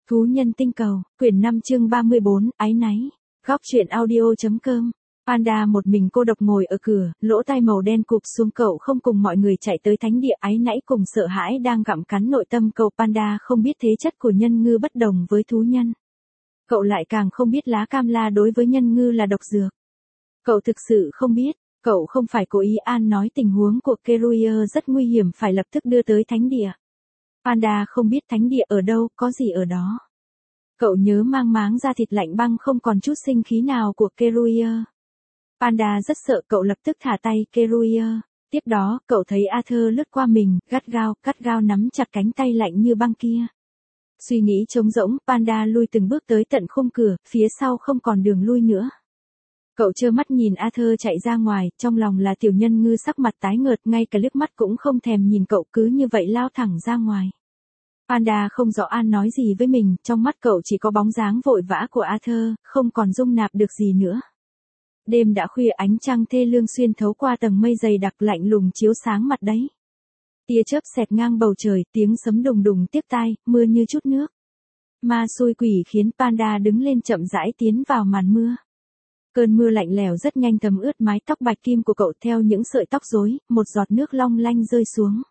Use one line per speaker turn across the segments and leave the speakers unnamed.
Thú nhân tinh cầu, quyển 5 chương 34, áy náy. Góc truyện audio.com. Panda một mình cô độc ngồi ở cửa, lỗ tai màu đen cụp xuống. Cậu không cùng mọi người chạy tới thánh địa. Áy náy cùng sợ hãi đang gặm cắn nội tâm cậu. Panda không biết thế chất của nhân ngư bất đồng với thú nhân. Cậu lại càng không biết lá cam la đối với nhân ngư là độc dược. Cậu thực sự không biết. Cậu không phải cố ý an nói tình huống của Keruia rất nguy hiểm, phải lập tức đưa tới thánh địa. Panda không biết thánh địa ở đâu, có gì ở đó. Cậu nhớ mang máng da thịt lạnh băng không còn chút sinh khí nào của Keruia. Panda rất sợ, cậu lập tức thả tay Keruia. Tiếp đó, cậu thấy Arthur lướt qua mình, gắt gao nắm chặt cánh tay lạnh như băng kia. Suy nghĩ trống rỗng, Panda lui từng bước tới tận khung cửa, phía sau không còn đường lui nữa. Cậu trơ mắt nhìn Arthur chạy ra ngoài, trong lòng là tiểu nhân ngư sắc mặt tái nhợt, ngay cả liếc mắt cũng không thèm nhìn cậu, cứ như vậy lao thẳng ra ngoài. Panda không rõ An nói gì với mình, trong mắt cậu chỉ có bóng dáng vội vã của Arthur, không còn dung nạp được gì nữa. Đêm đã khuya, ánh trăng thê lương xuyên thấu qua tầng mây dày đặc lạnh lùng chiếu sáng mặt đấy. Tia chớp xẹt ngang bầu trời, tiếng sấm đùng đùng tiếc tai, mưa như chút nước. Ma xui quỷ khiến Panda đứng lên chậm rãi tiến vào màn mưa. Cơn mưa lạnh lẽo rất nhanh thấm ướt mái tóc bạch kim của cậu, theo những sợi tóc rối, một giọt nước long lanh rơi xuống.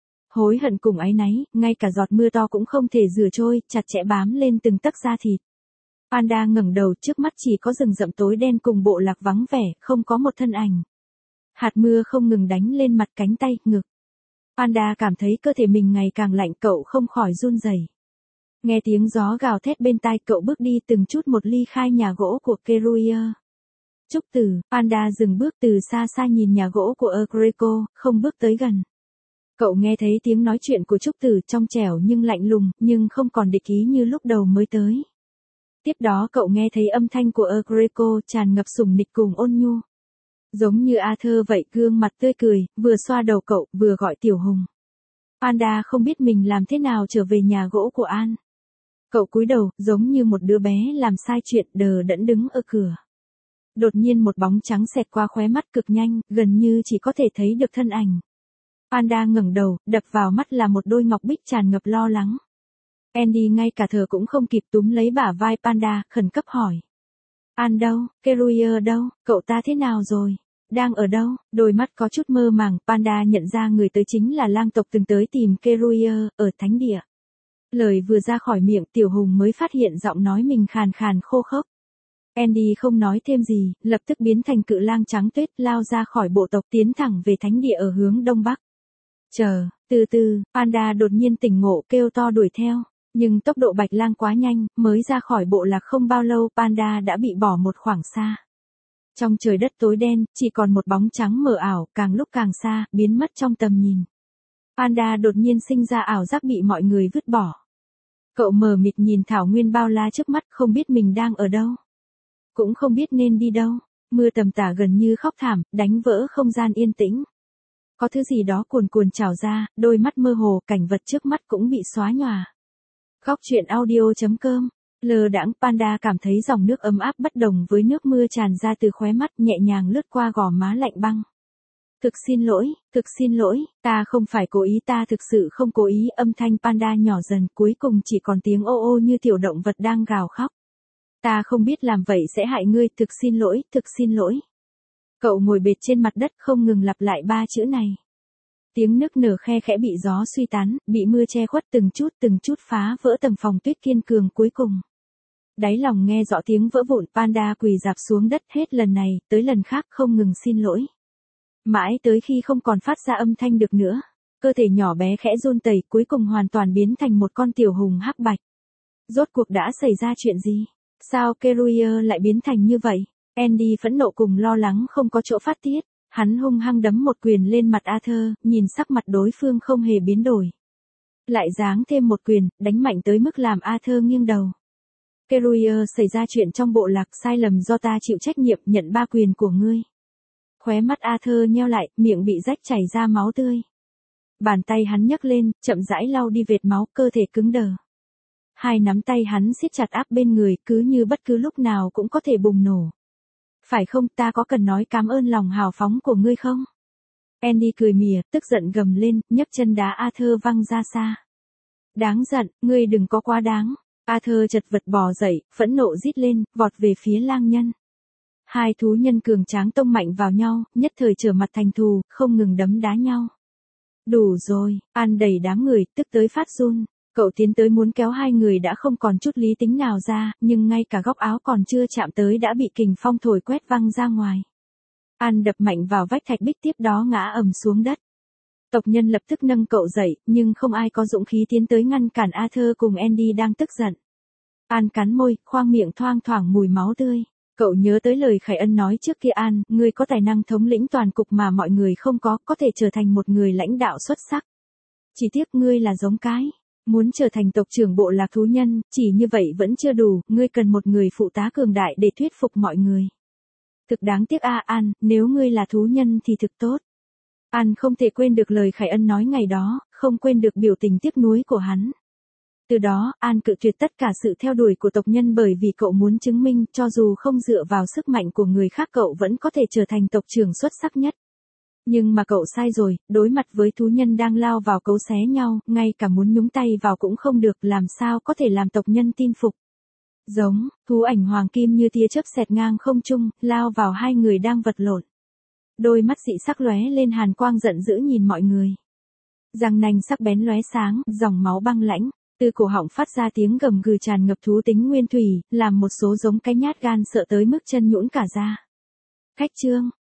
Hối hận cùng áy náy, ngay cả giọt mưa to cũng không thể rửa trôi, chặt chẽ bám lên từng tấc da thịt. Panda ngẩng đầu, trước mắt chỉ có rừng rậm tối đen cùng bộ lạc vắng vẻ, không có một thân ảnh. Hạt mưa không ngừng đánh lên mặt, cánh tay, ngực. Panda cảm thấy cơ thể mình ngày càng lạnh, cậu không khỏi run rẩy. Nghe tiếng gió gào thét bên tai, cậu bước đi từng chút một ly khai nhà gỗ của Keruia. Trúc Tử, Panda dừng bước, từ xa xa nhìn nhà gỗ của Greco, không bước tới gần. Cậu nghe thấy tiếng nói chuyện của Trúc Tử, trong trẻo nhưng lạnh lùng, nhưng không còn địch ý như lúc đầu mới tới. Tiếp đó cậu nghe thấy âm thanh của Greco tràn ngập sủng nịch cùng ôn nhu. Giống như Arthur vậy, gương mặt tươi cười, vừa xoa đầu cậu, vừa gọi Tiểu Hùng. Panda không biết mình làm thế nào trở về nhà gỗ của An. Cậu cúi đầu, giống như một đứa bé làm sai chuyện, đờ đẫn đứng ở cửa. Đột nhiên một bóng trắng xẹt qua khóe mắt cực nhanh, gần như chỉ có thể thấy được thân ảnh. Panda ngẩng đầu, đập vào mắt là một đôi ngọc bích tràn ngập lo lắng. Andy ngay cả thở cũng không kịp túm lấy bả vai Panda, khẩn cấp hỏi. An đâu, Keruia đâu, cậu ta thế nào rồi, đang ở đâu? Đôi mắt có chút mơ màng, Panda nhận ra người tới chính là lang tộc từng tới tìm Keruia, ở thánh địa. Lời vừa ra khỏi miệng, Tiểu Hùng mới phát hiện giọng nói mình khàn khàn khô khốc. Andy không nói thêm gì, lập tức biến thành cự lang trắng tuyết, lao ra khỏi bộ tộc, tiến thẳng về thánh địa ở hướng đông bắc. Chờ, từ từ, Panda đột nhiên tỉnh ngộ, kêu to đuổi theo, nhưng tốc độ bạch lang quá nhanh, mới ra khỏi bộ lạc không bao lâu, Panda đã bị bỏ một khoảng xa. Trong trời đất tối đen, chỉ còn một bóng trắng mờ ảo, càng lúc càng xa, biến mất trong tầm nhìn. Panda đột nhiên sinh ra ảo giác bị mọi người vứt bỏ. Cậu mờ mịt nhìn thảo nguyên bao la trước mắt, không biết mình đang ở đâu. Cũng không biết nên đi đâu. Mưa tầm tã gần như khóc thảm, đánh vỡ không gian yên tĩnh. Có thứ gì đó cuồn cuộn trào ra, đôi mắt mơ hồ, cảnh vật trước mắt cũng bị xóa nhòa. Góc truyện audio.com. Lơ đãng, Panda cảm thấy dòng nước ấm áp bất đồng với nước mưa tràn ra từ khóe mắt, nhẹ nhàng lướt qua gò má lạnh băng. Thực xin lỗi, ta không phải cố ý, ta thực sự không cố ý. Âm thanh Panda nhỏ dần, cuối cùng chỉ còn tiếng ô ô như tiểu động vật đang gào khóc. Ta không biết làm vậy sẽ hại ngươi, thực xin lỗi. Cậu ngồi bệt trên mặt đất, không ngừng lặp lại ba chữ này. Tiếng nức nở khe khẽ bị gió suy tán, bị mưa che khuất, từng chút phá vỡ tầng phòng tuyết kiên cường cuối cùng. Đáy lòng nghe rõ tiếng vỡ vụn, Panda quỳ rạp xuống đất, hết lần này tới lần khác không ngừng xin lỗi. Mãi tới khi không còn phát ra âm thanh được nữa, cơ thể nhỏ bé khẽ run rẩy, cuối cùng hoàn toàn biến thành một con tiểu hùng hắc bạch. Rốt cuộc đã xảy ra chuyện gì? Sao Keruia lại biến thành như vậy? Andy phẫn nộ cùng lo lắng không có chỗ phát tiết, hắn hung hăng đấm một quyền lên mặt Arthur, nhìn sắc mặt đối phương không hề biến đổi. Lại giáng thêm một quyền, đánh mạnh tới mức làm Arthur nghiêng đầu. Keruia, xảy ra chuyện trong bộ lạc, sai lầm do ta chịu trách nhiệm, nhận ba quyền của ngươi. Khóe mắt Arthur nheo lại, miệng bị rách chảy ra máu tươi. Bàn tay hắn nhấc lên, chậm rãi lau đi vệt máu, cơ thể cứng đờ. Hai nắm tay hắn siết chặt áp bên người, cứ như bất cứ lúc nào cũng có thể bùng nổ. Phải không, ta có cần nói cảm ơn lòng hào phóng của ngươi không? Andy cười mỉa, tức giận gầm lên, nhấc chân đá Arthur văng ra xa. Đáng giận, ngươi đừng có quá đáng. Arthur chật vật bò dậy, phẫn nộ rít lên, vọt về phía lang nhân. Hai thú nhân cường tráng tông mạnh vào nhau, nhất thời trở mặt thành thù, không ngừng đấm đá nhau. Đủ rồi, An đẩy đám người, tức tới phát run. Cậu tiến tới muốn kéo hai người đã không còn chút lý tính nào ra, nhưng ngay cả góc áo còn chưa chạm tới đã bị kình phong thổi quét văng ra ngoài. An đập mạnh vào vách thạch bích tiếp đó ngã ầm xuống đất. Tộc nhân lập tức nâng cậu dậy, nhưng không ai có dũng khí tiến tới ngăn cản Arthur cùng Andy đang tức giận. An cắn môi, khoang miệng thoang thoảng mùi máu tươi. Cậu nhớ tới lời Khải Ân nói trước kia An, ngươi có tài năng thống lĩnh toàn cục mà mọi người không có thể trở thành một người lãnh đạo xuất sắc. Chỉ tiếc ngươi là giống cái. Muốn trở thành tộc trưởng bộ lạc thú nhân, chỉ như vậy vẫn chưa đủ, ngươi cần một người phụ tá cường đại để thuyết phục mọi người. Thực đáng tiếc An, nếu ngươi là thú nhân thì thực tốt. An không thể quên được lời Khải Ân nói ngày đó, không quên được biểu tình tiếc nuối của hắn. Từ đó, An cự tuyệt tất cả sự theo đuổi của tộc nhân bởi vì cậu muốn chứng minh cho dù không dựa vào sức mạnh của người khác cậu vẫn có thể trở thành tộc trưởng xuất sắc nhất. Nhưng mà cậu sai rồi, đối mặt với thú nhân đang lao vào cấu xé nhau, ngay cả muốn nhúng tay vào cũng không được, làm sao có thể làm tộc nhân tin phục. Giống, thú ảnh hoàng kim như tia chớp xẹt ngang không trung, lao vào hai người đang vật lộn. Đôi mắt dị sắc lóe lên hàn quang giận dữ nhìn mọi người. Răng nanh sắc bén lóe sáng, dòng máu băng lãnh, từ cổ họng phát ra tiếng gầm gừ tràn ngập thú tính nguyên thủy, làm một số giống cái nhát gan sợ tới mức chân nhũn cả ra. Khách trương,